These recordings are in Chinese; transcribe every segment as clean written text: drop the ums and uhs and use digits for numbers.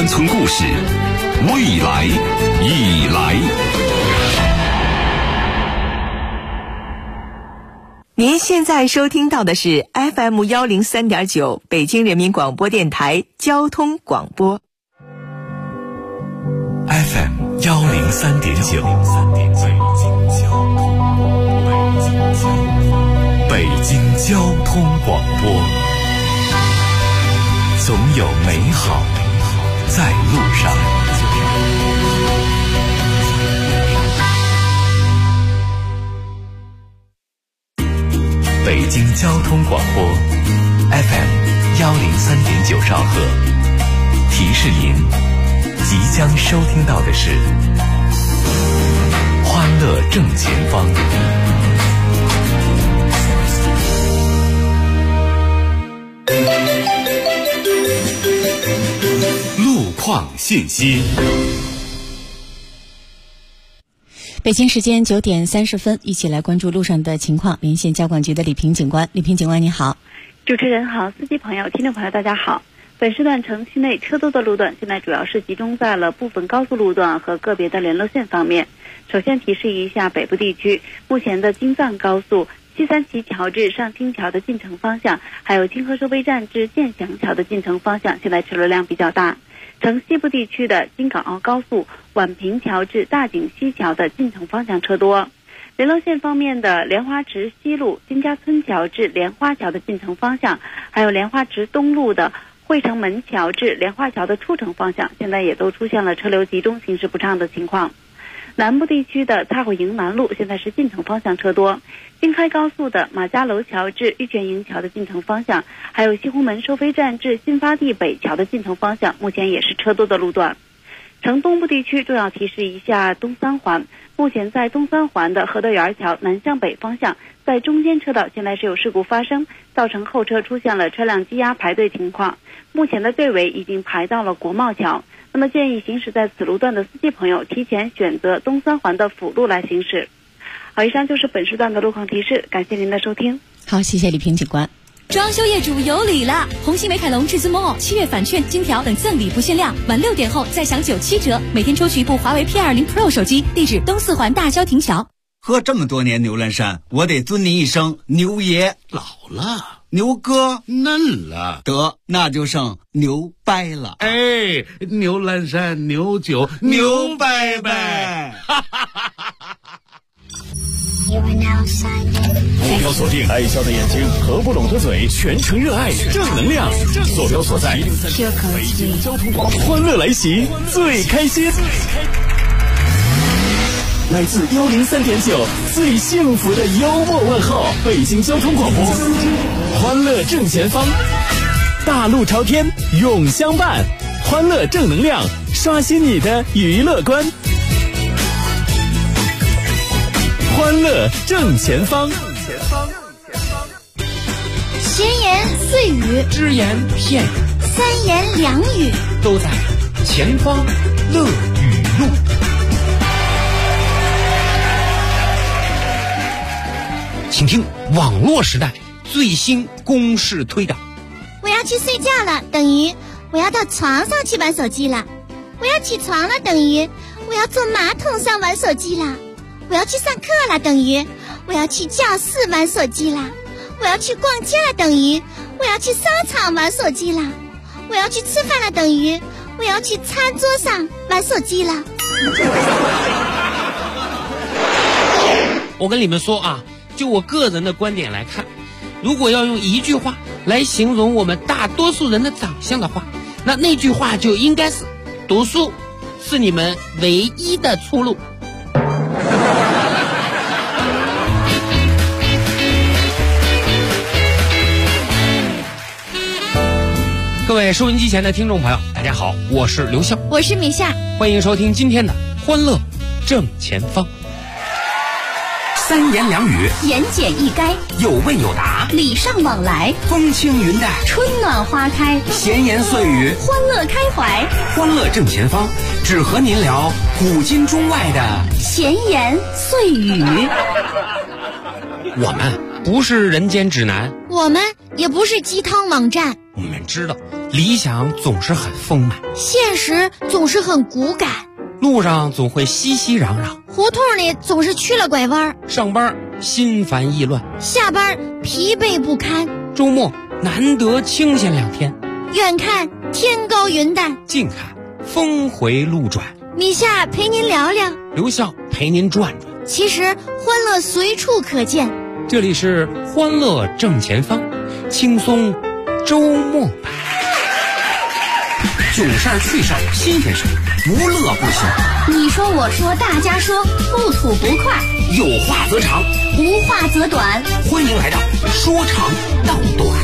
关村故事，未来已来。 您现在收听到的是 FM 103.9北京人民广播电台交通广播。 FM 103.9，北京交通广播，总有美好在路上。北京交通广播 FM 103.9兆赫，提示您即将收听到的是欢乐正前方。路况信息。 北京时间9点30分，一起来关注路上的情况。连线交管局的李平警官。李平警官你好。 主持人好，司机朋友、听众朋友大家好。本时段城区内车多的路段现在主要是集中在了部分高速路段和个别的联络线方面。首先提示一下北部地区，目前的京藏高速西三旗桥至上清桥的进城方向，还有清河收费站至建祥桥的进城方向，现在车流量比较大。城西部地区的京港澳高速宛平桥至大井西桥的进城方向车多。联络线方面的莲花池西路金家村桥至莲花桥的进城方向，还有莲花池东路的汇城门桥至莲花桥的出城方向，现在也都出现了车流集中、行驶不畅的情况。南部地区的蔡虎营南路现在是进城方向车多，京开高速的马家楼桥至玉泉营桥的进城方向，还有西红门收费站至新发地北桥的进城方向，目前也是车多的路段。城东部地区重要提示一下东三环，目前在东三环的河德园桥南向北方向，在中间车道现在是有事故发生，造成后车出现了车辆积压排队情况，目前的队尾已经排到了国贸桥。那么建议行驶在此路段的司机朋友提前选择东三环的辅路来行驶。好，以上就是本时段的路况提示，感谢您的收听。 好，谢谢李平警官。 装修业主有礼了！红星美凯龙至尊 Mall7月返券、金条等赠礼不限量，晚6点后再享97折，每天抽取一部华为 P20 Pro 手机。地址东四环大郊亭桥。 喝这么多年牛栏山，我得尊您一声牛爷。 老了， 牛哥嫩了， 得那就剩牛掰了。 哎，牛栏山牛酒牛掰掰。 目标锁定爱笑的眼睛，合不拢的嘴，全程热爱正能量。坐标所在北京交通广播，欢乐来袭，最开心。来自103.9最幸福的幽默问候，北京交通广播，欢乐正前方，大路朝天永相伴，欢乐正能量，刷新你的娱乐观。欢乐正前方， 闲言碎语， 只言片语， 三言两语， 都在前方乐语录。请听网络时代最新公示推导。 我要去睡觉了，等于我要到床上去玩手机了。我要起床了，等于我要坐马桶上玩手机了。我要去上课了，等于我要去教室玩手机了。我要去逛街了，等于我要去商场玩手机了。我要去吃饭了，等于我要去餐桌上玩手机了。 我跟你们说啊，就我个人的观点来看，如果要用一句话来形容我们大多数人的长相的话，那句话就应该是读书是你们唯一的出路。各位收音机前的听众朋友，大家好，我是刘笑， 我是米夏， 欢迎收听今天的欢乐正前方。 三言两语， 言简意赅， 有问有答， 礼尚往来， 风轻云淡， 春暖花开， 闲言碎语， 欢乐开怀。 欢乐正前方，只和您聊古今中外的闲言碎语。 我们不是人间指南， 我们也不是鸡汤网站， 我们知道理想总是很丰满， 现实总是很骨感， 路上总会熙熙攘攘， 胡同里总是去了拐弯， 上班心烦意乱， 下班疲惫不堪， 周末难得清闲2天， 远看天高云淡， 近看峰回路转。 米夏陪您聊聊， 刘笑陪您转转。 其实欢乐随处可见， 这里是欢乐正前方，轻松周末版。 囧事儿趣事儿新鲜事儿，无乐不休。 你说我说大家说，不吐不快， 有话则长， 无话则短。 欢迎来到说长道短。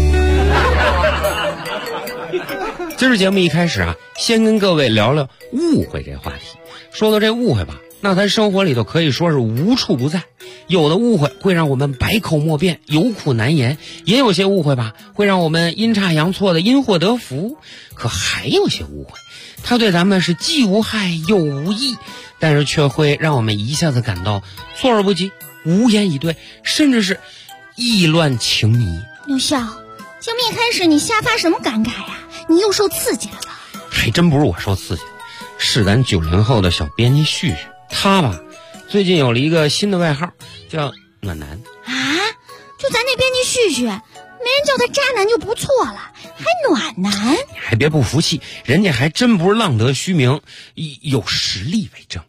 今儿节目一开始啊，先跟各位聊聊误会这话题。说到这误会吧，那咱生活里头可以说是无处不在。有的误会会让我们百口莫辩，有苦难言，也有些误会吧会让我们阴差阳错的因祸得福。可还有些误会，它对咱们是既无害又无益，但是却会让我们一下子感到措而不及，无言以对，甚至是意乱情迷。 刘笑，节目一开始你瞎发什么感慨呀？你又受刺激了吧？ 还真不是我受刺激，是咱90后的小编辑旭旭，他吧最近有了一个新的外号，叫暖男啊！就咱那编辑旭旭，没人叫他渣男就不错了，还暖男？ 你还别不服气，人家还真不是浪得虚名，有实力为证。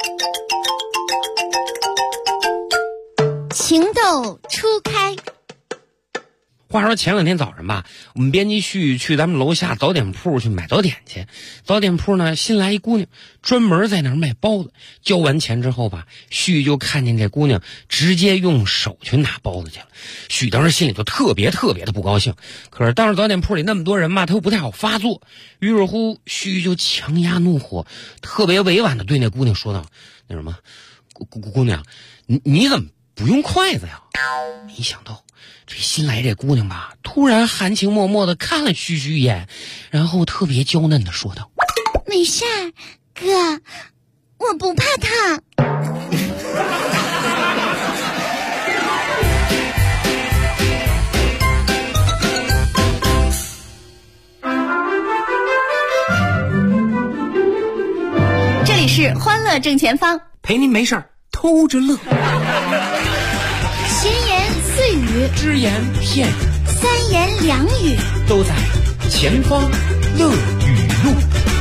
情窦初开。 话说前2天早上吧，我们编辑旭去咱们楼下早点铺去买早点去。早点铺呢新来一姑娘，专门在那儿卖包子。交完钱之后吧，旭就看见这姑娘直接用手去拿包子去了。旭当时心里就特别的不高兴，可是当时早点铺里那么多人嘛，他又不太好发作。于是乎旭就强压怒火，特别委婉的对那姑娘说道：“那什么，姑娘，你怎么不用筷子呀？”没想到这新来这姑娘吧，突然含情脉脉的看了旭旭一眼，然后特别娇嫩的说道：“ 没事儿，哥，我不怕烫。” 这里是欢乐正前方， 陪您没事儿偷着乐。 闲言碎语， 只言片语， 三言两语， 都在前方乐语录。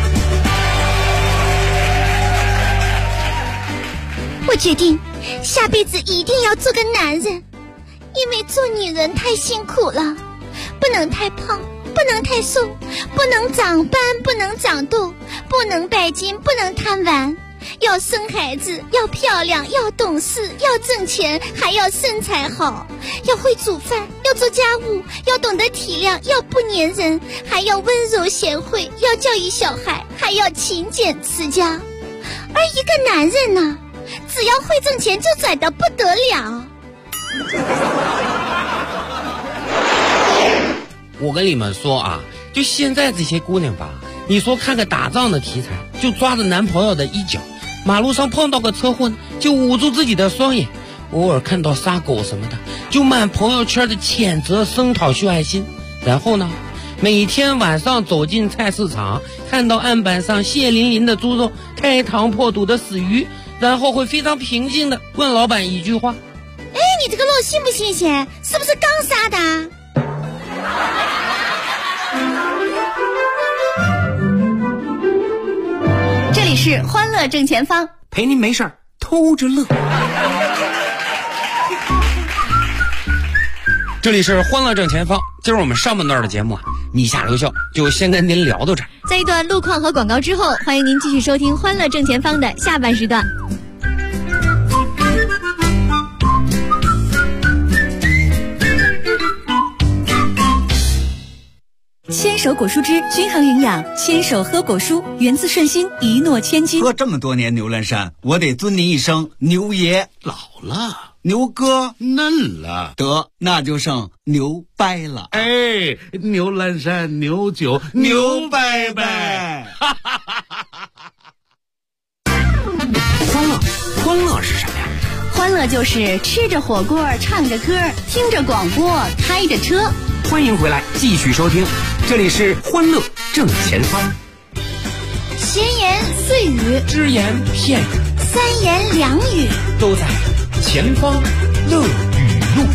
我决定下辈子一定要做个男人，因为做女人太辛苦了，不能太胖，不能太瘦，不能长斑，不能长痘，不能拜金，不能贪玩，要生孩子，要漂亮，要懂事，要挣钱，还要身材好，要会煮饭，要做家务，要懂得体谅，要不粘人，还要温柔贤惠，要教育小孩，还要勤俭持家。而一个男人呢，只要会挣钱就拽得不得了。 我跟你们说啊，就现在这些姑娘吧，你说看个打仗的题材，就抓着男朋友的衣角，马路上碰到个车祸呢，就捂住自己的双眼，偶尔看到杀狗什么的，就满朋友圈的谴责声讨秀爱心。然后呢，每天晚上走进菜市场，看到案板上血淋淋的猪肉，开膛破肚的死鱼，然后会非常平静的问老板一句话： 哎，你这个肉新不新鲜？是不是刚杀的？ 这里是欢乐正前方， 陪您没事儿偷着乐。 这里是欢乐正前方，今儿我们上半段的节目啊，米夏刘笑就先跟您聊到这儿。 在一段路况和广告之后，欢迎您继续收听欢乐正前方的下半时段。牵手果蔬汁均衡营养，牵手喝果蔬，源自顺心，一诺千金。 喝这么多年牛栏山，我得尊您一声牛爷。 老了， 牛哥嫩了， 得那就剩牛掰了。 哎，牛栏山牛酒牛掰掰。 欢乐是什么呀？ 欢欢乐就是吃着火锅，唱着歌，听着广播，开着车。 欢迎回来，继续收听，这里是欢乐正前方。 闲言碎语， 只言片语， 三言两语， 都在前方乐语录。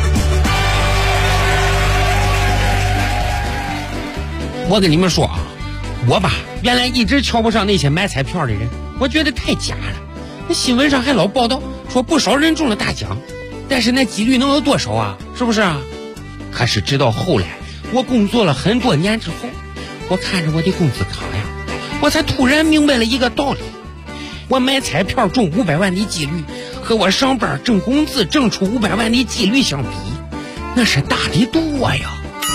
我跟你们说啊，我吧原来一直瞧不上那些买彩票的人，我觉得太假了。那新闻上还老报道说不少人中了大奖，但是那几率能有多少啊？是不是啊？可是直到后来我工作了很多年之后，我看着我的工资卡呀，我才突然明白了一个道理：我买彩票中500万的几率和我上班挣工资挣出500万的几率相比，那是大得多呀。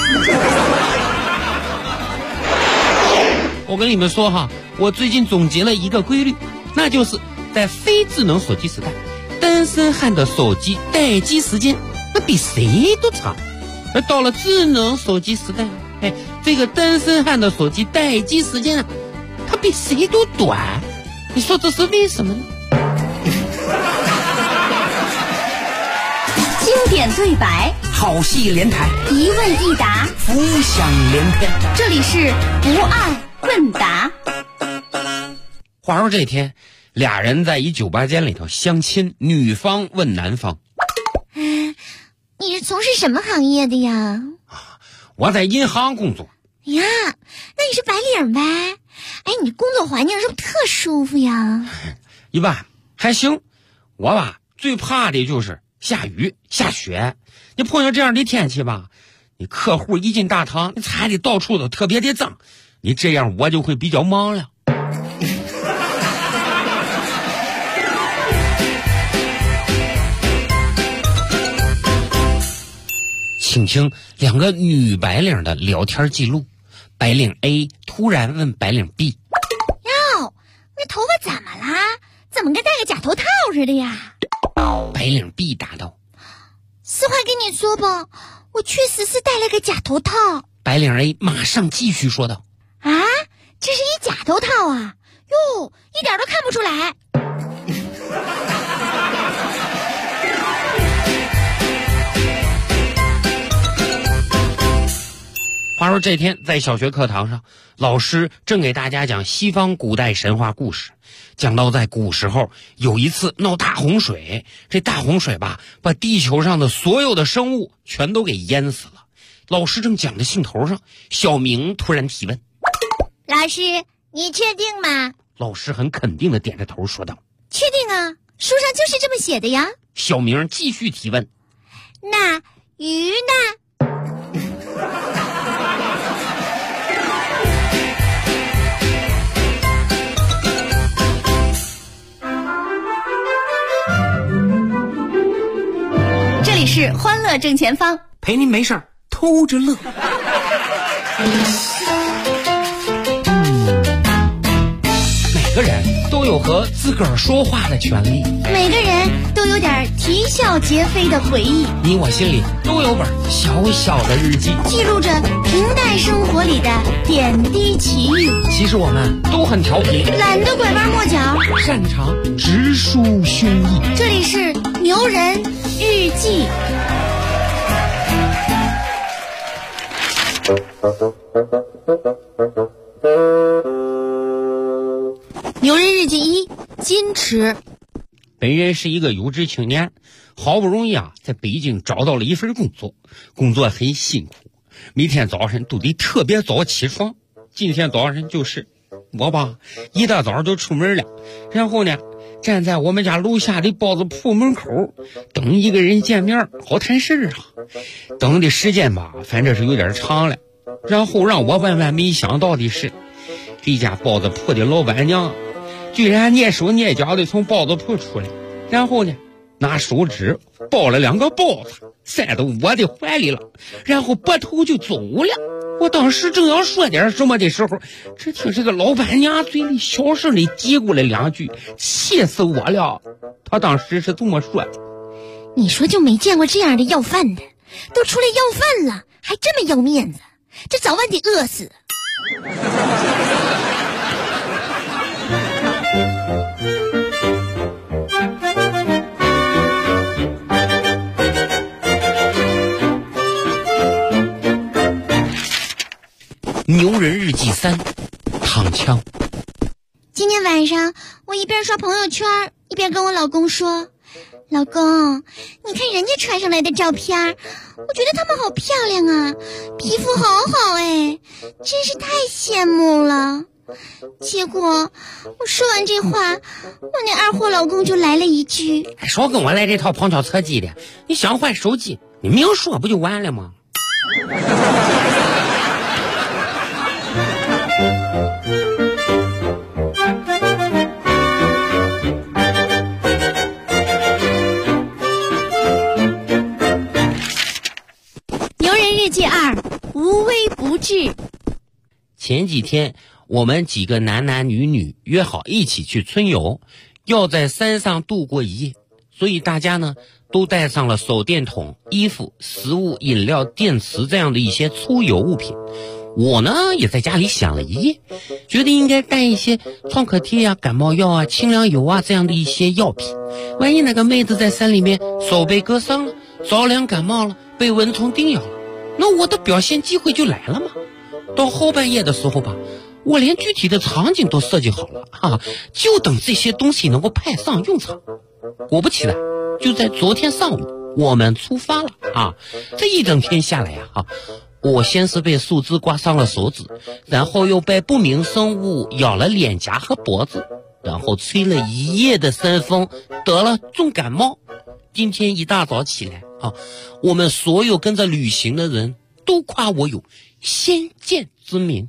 我跟你们说哈，我最近总结了一个规律，那就是在非智能手机时代，单身汉的手机待机时间那比谁都长；而到了智能手机时代，这个单身汉的手机待机时间啊，它比谁都短。你说这是为什么呢？ 经典对白， 好戏连台， 一问一答， 浮想联翩。 这里是不二问答。 话说这天，俩人在一酒吧间里头相亲，女方问男方： 你是从事什么行业的呀？ 我在银行工作。 呀，那你是白领呗？哎，你工作环境是不是特舒服呀？ 一般还行。我吧最怕的就是下雨下雪。你碰上这样的天气吧，你客户一进大堂，你踩的到处都特别的脏，你这样我就会比较忙了。请听两个女白领的聊天记录。白领 A 突然问白领 B： 哟，那头发怎么了？怎么跟戴个假头套似的呀？ 白领 B 答道： 实话跟你说吧，我确实是戴了个假头套。 白领 A 马上继续说道： 啊，这是一假头套啊？哟，一点都看不出来。 话说这天在小学课堂上，老师正给大家讲西方古代神话故事，讲到在古时候有一次闹大洪水，这大洪水吧把地球上的所有的生物全都给淹死了。老师正讲的兴头上，小明突然提问： 老师，你确定吗？ 老师很肯定的点着头说道： 确定啊，书上就是这么写的呀。 小明继续提问： 那鱼呢？ 这里是欢乐正前方， 陪您没事儿偷着乐。 每个人都有和自个儿说话的权利， 每个人都有点啼笑皆非的回忆， 你我心里都有本小小的日记， 记录着平淡生活里的点滴奇遇。 其实我们都很调皮， 懒得拐弯抹角， 擅长直抒胸臆。 这里是牛人日记。牛人日记1：矜持。 本人是一个有志青年，好不容易在北京找到了一份工作，工作很辛苦，每天早上都得特别早起床。今天早上就是我吧，一大早就出门了，然后呢站在我们家楼下的包子铺门口等一个人见面好谈事啊。等的时间吧反正是有点长了，然后让我万万没想到的是，这家包子铺的老板娘居然蹑手蹑脚的从包子铺出来，然后呢拿手指包了2个包子塞到我的怀里了，然后拨头就走了。我当时正要说点什么的时候，只听这个老板娘嘴里小声的嘀咕了2句，气死我了。她当时是这么说的： 你说就没见过这样的要饭的，都出来要饭了还这么要面子，这早晚得饿死。 牛人日记3躺枪。 今天晚上我一边刷朋友圈一边跟我老公说，老公，你看人家传上来的照片，我觉得她们好漂亮啊，皮肤好好哎，真是太羡慕了。结果我说完这话，我那二货老公就来了一句， 少跟我来这套旁敲侧击的，你想换手机你明说不就完了吗？ 牛人日记2，无微不至。 前几天我们几个男男女女约好一起去春游，要在山上度过一夜，所以大家呢都带上了手电筒、衣服、食物、饮料、电池这样的一些出游物品。我呢也在家里想了一夜，觉得应该带一些创可贴啊、感冒药啊、清凉油啊这样的一些药品，万一那个妹子在山里面手被割伤了，着凉感冒了，被蚊虫叮咬了，那我的表现机会就来了嘛。到后半夜的时候吧，我连具体的场景都设计好了就等这些东西能够派上用场。果不其然，就在昨天上午我们出发了这一整天下来我先是被树枝刮伤了手指，然后又被不明生物咬了脸颊和脖子，然后吹了一夜的山风，得了重感冒。今天一大早起来我们所有跟着旅行的人都夸我有先见之明。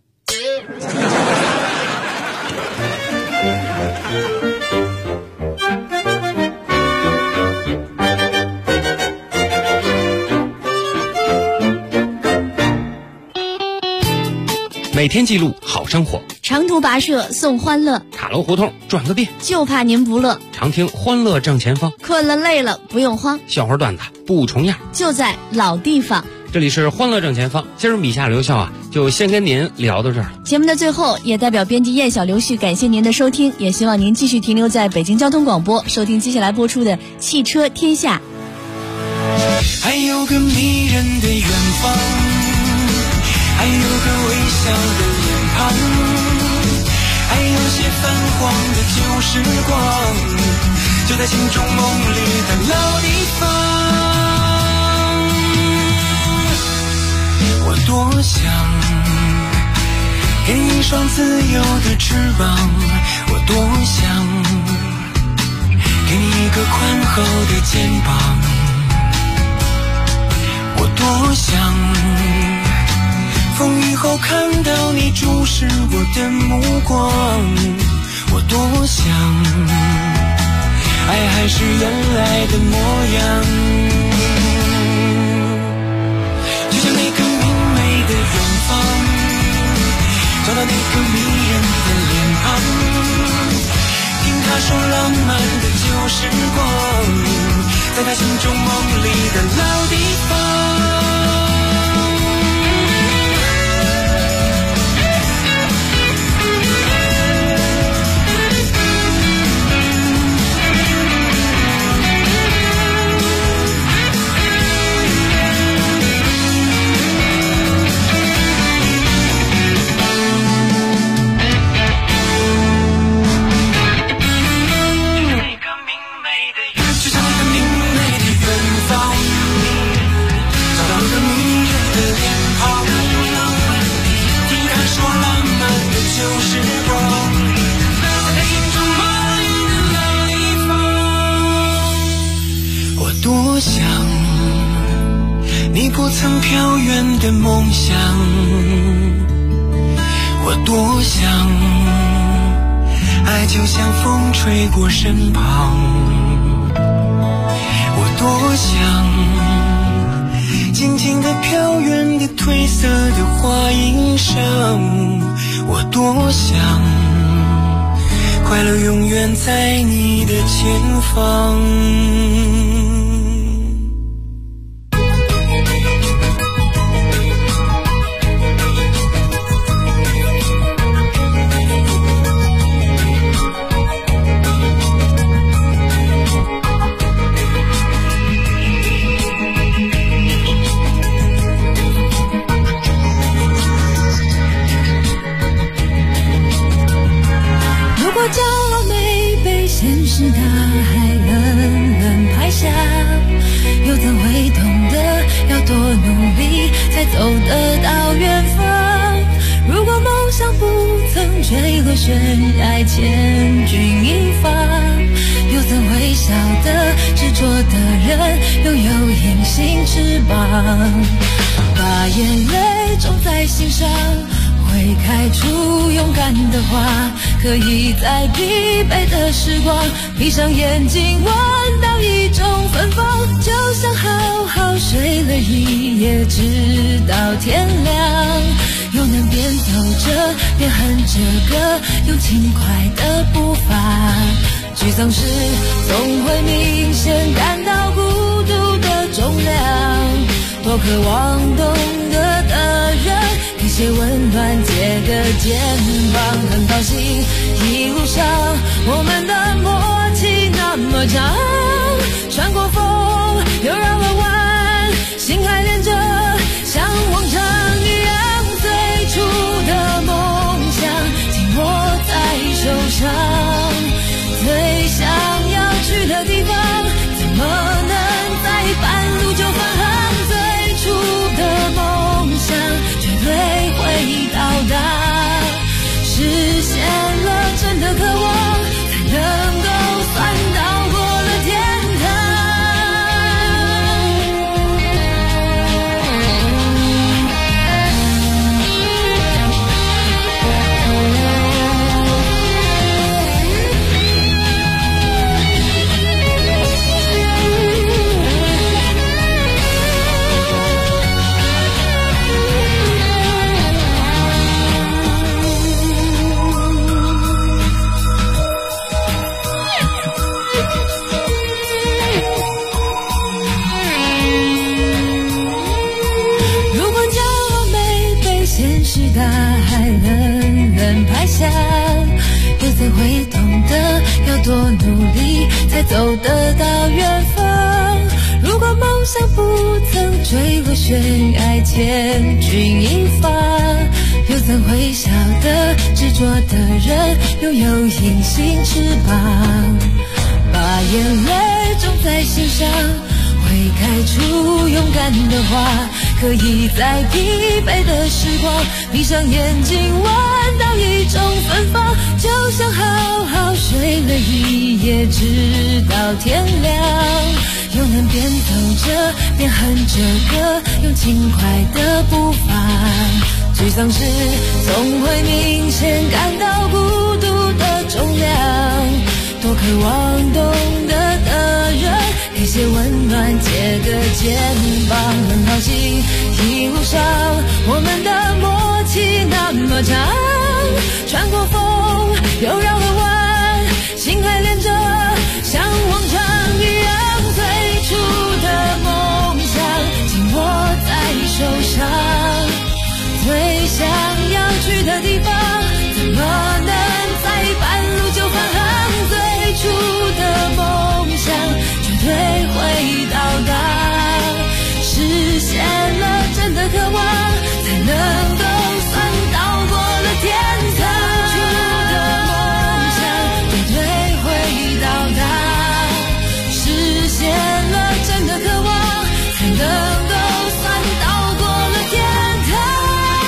每天记录好生活， 长途跋涉送欢乐， 塔楼胡同转个遍， 就怕您不乐。 常听欢乐正前方， 困了累了不用慌， 笑话段子不重样， 就在老地方。 这里是欢乐正前方，今儿米夏刘笑就先跟您聊到这儿。 节目的最后，也代表编辑燕小刘旭感谢您的收听，也希望您继续停留在北京交通广播，收听接下来播出的汽车天下。 还有个迷人的远方，还有个微笑的脸庞，还有些泛黄的旧时光，就在心中梦里的老地方。我多想给你一双自由的翅膀，我多想给你一个宽厚的肩膀，我多想风雨后看到你注视我的目光，我多想爱还是原来的模样，就像那个明媚的远方，找到那个迷人的脸庞，听他说浪漫的旧时光，在他心中梦里的老地方。多想你不曾飘远的梦想，我多想爱就像风吹过身旁，我多想静静地飘远的褪色的花衣裳，我多想快乐永远在你的前方。 果骄傲没被现实大海冷冷拍下，又怎会懂得要多努力才走得到远方？如果梦想不曾坠落悬崖，千钧一发，又怎会晓得执着的人拥有隐形翅膀？把眼泪种在心上，会开出勇敢的花，可以在疲惫的时光闭上眼睛闻到一种芬芳，就像好好睡了一夜直到天亮，又能边走着边哼着歌，用轻快的步伐。沮丧时总会明显感到孤独的重量，多渴望懂得的人给些温暖，借个肩膀。很高兴一路上我们的默契那么长，穿过风又绕了弯，心还连着像往常一样，最初的梦想紧握在手上，最想要去的地方怎么能在半路就返航？最初的梦想绝对会到达，实现了真的渴望，才能够算到过了天堂。大海冷冷拍下，又怎会懂得要多努力才走得到远方？如果梦想不曾坠落悬崖，千钧一发，又怎会晓得执着的人拥有隐形翅膀？把眼泪种在心上，会开出勇敢的花，可以在疲惫的时光闭上眼睛闻到一种芬芳，就像好好睡了一夜直到天亮，又能边走着边哼着歌，用轻快的步伐。沮丧时总会明显感到孤独的重量，多渴望懂得的人给些温暖，借个肩膀。很高兴一路上我们的默契那么长，穿过风又绕了弯，心还连着像往常一样，最初的梦想紧握在手上，最想要去的地方怎么能在半路就返航？最初的梦想绝对会到达，实现了真的渴望，才能够算到过了天堂。最初的梦想绝对会到达，实现了真的渴望，才能够算到过了天堂。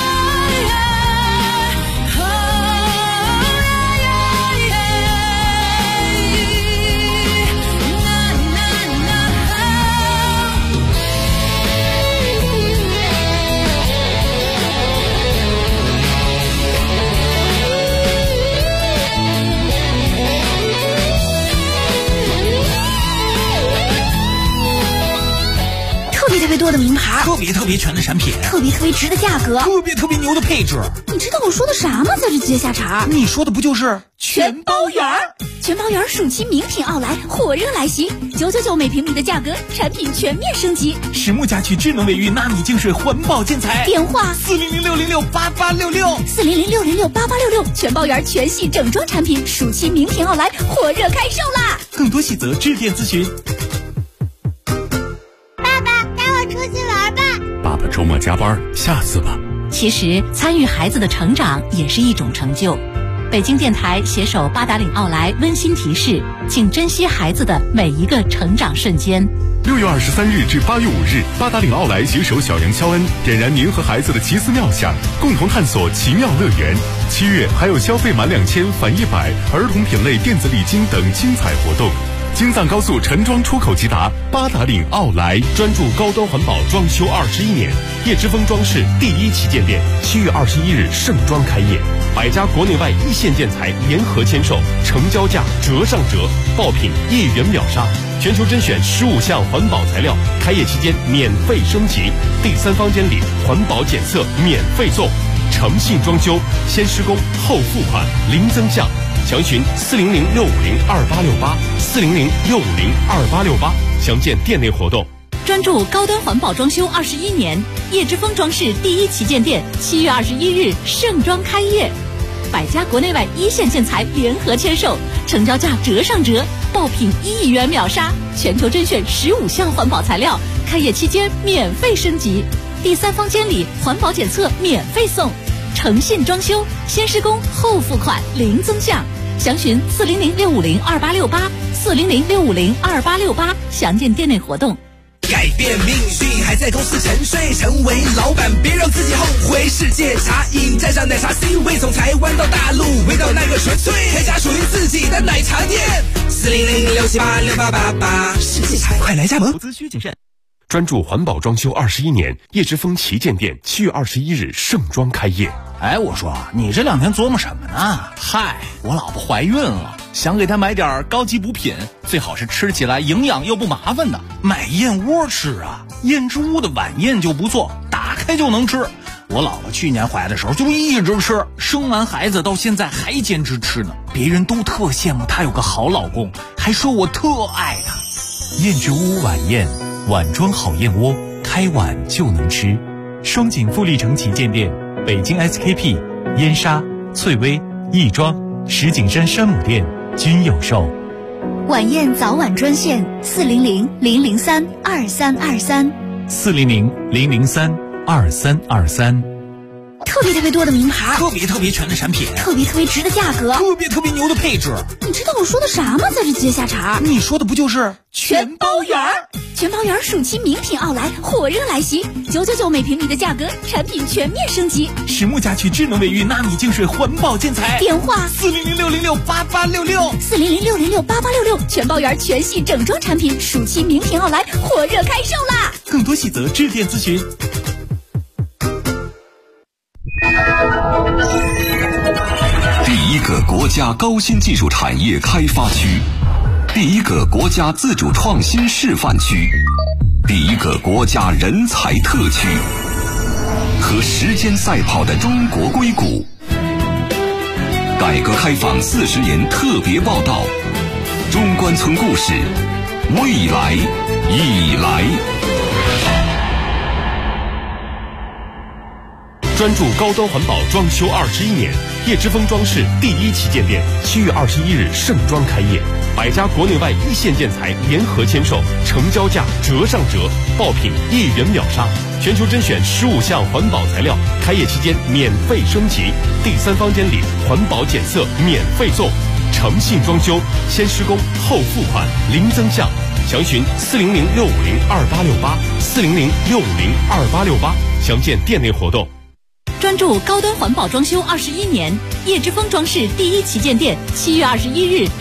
特别多的名牌， 特别全的产品， 特别值的价格， 特别牛的配置。 你知道我说的啥吗？在这接下茬， 你说的不就是全包圆？全包圆暑期名品奥莱火热来袭，999每平米的价格，产品全面升级。 实木家居智能卫浴纳米净水环保建材， 电话 400-606-8866，400-606-8866， 全包圆全系整装产品暑期名品奥莱火热开售啦！ 更多细则致电咨询。 爸爸周末加班，下次吧。 其实参与孩子的成长也是一种成就。 北京电台携手八达岭奥莱温馨提示，请珍惜孩子的每一个成长瞬间。 6月23日至8月5日，八达岭奥莱携手小杨肖恩，点燃您和孩子的奇思妙想，共同探索奇妙乐园。7月还有消费满2000返100，儿童品类电子礼金等精彩活动。京藏高速陈庄出口直达，八达岭奥莱专注高端环保装修21年，叶之峰装饰第1旗舰店7月21日盛装开业，100家国内外一线建材联合签售，成交价折上折，爆品1元秒杀，全球甄选15项环保材料，开业期间免费升级，第3房间里环保检测免费送，诚信装修，先施工后付款，零增项。详询400-650-2868，400-650-2868，详见店内活动。 专注高端环保装修21年，叶之峰装饰第1旗舰店7月21日盛装开业，100家国内外一线建材联合签售，成交价折上折，爆品1元秒杀，全球甄选15项环保材料，开业期间免费升级，第3房间里环保检测免费送，诚信装修，先施工后付款，零增项。详询400-650-2868，400-650-2868，详见店内活动。 改变命运还在公司沉睡，成为老板别让自己后悔。世界茶饮蘸上奶茶 C 位，从台湾到大陆，味道那个纯粹，开家属于自己的奶茶店。400-678-6888，世界茶快来加盟。 投资需谨慎。专注环保装修21年，叶之峰旗舰店7月21日盛装开业。 哎，我说你这2天琢磨什么呢？嗨，我老婆怀孕了，想给她买点高级补品，最好是吃起来营养又不麻烦的。买燕窝吃啊，燕之屋的晚宴就不错，打开就能吃。我姥姥去年怀的时候就一直吃，生完孩子到现在还坚持吃呢。别人都特羡慕她有个好老公，还说我特爱她。 燕之屋晚宴，碗装好燕窝，开碗就能吃。双井富力城旗舰店，北京 SKP、燕莎、翠微、亦庄、石景山山姆店均有售。 晚宴早晚专线400-003-2323， 400-003-2323。 特别多的名牌， 特别全的产品， 特别值的价格， 特别牛的配置。 你知道我说的啥吗？在这接下茬， 你说的不就是全包圆？ 全包圆暑期名品奥莱火热来袭，999每平米的价格，产品全面升级。 实木家居智能卫浴纳米净水环保建材， 电话 400-606-8866， 400-606-8866，全包圆全系整装产品，暑期名品奥莱火热开售啦！ 更多细则致电咨询。 第1个国家高新技术产业开发区，第1个国家自主创新示范区，第1个国家人才特区，和时间赛跑的中国硅谷。改革开放40年特别报道，中关村故事，未来已来。 专注高端环保装修21年，叶之峰装饰第1旗舰店7月21日盛装开业，100家国内外一线建材联合签售，成交价折上折，爆品1元秒杀，全球甄选15项环保材料，开业期间免费升级，第3房间里环保检测免费送，诚信装修，先施工后付款，零增项。详询400-650-2868，400-650-2868，详见店内活动。 专注高端环保装修21年，叶之峰装饰第1旗舰店7月21日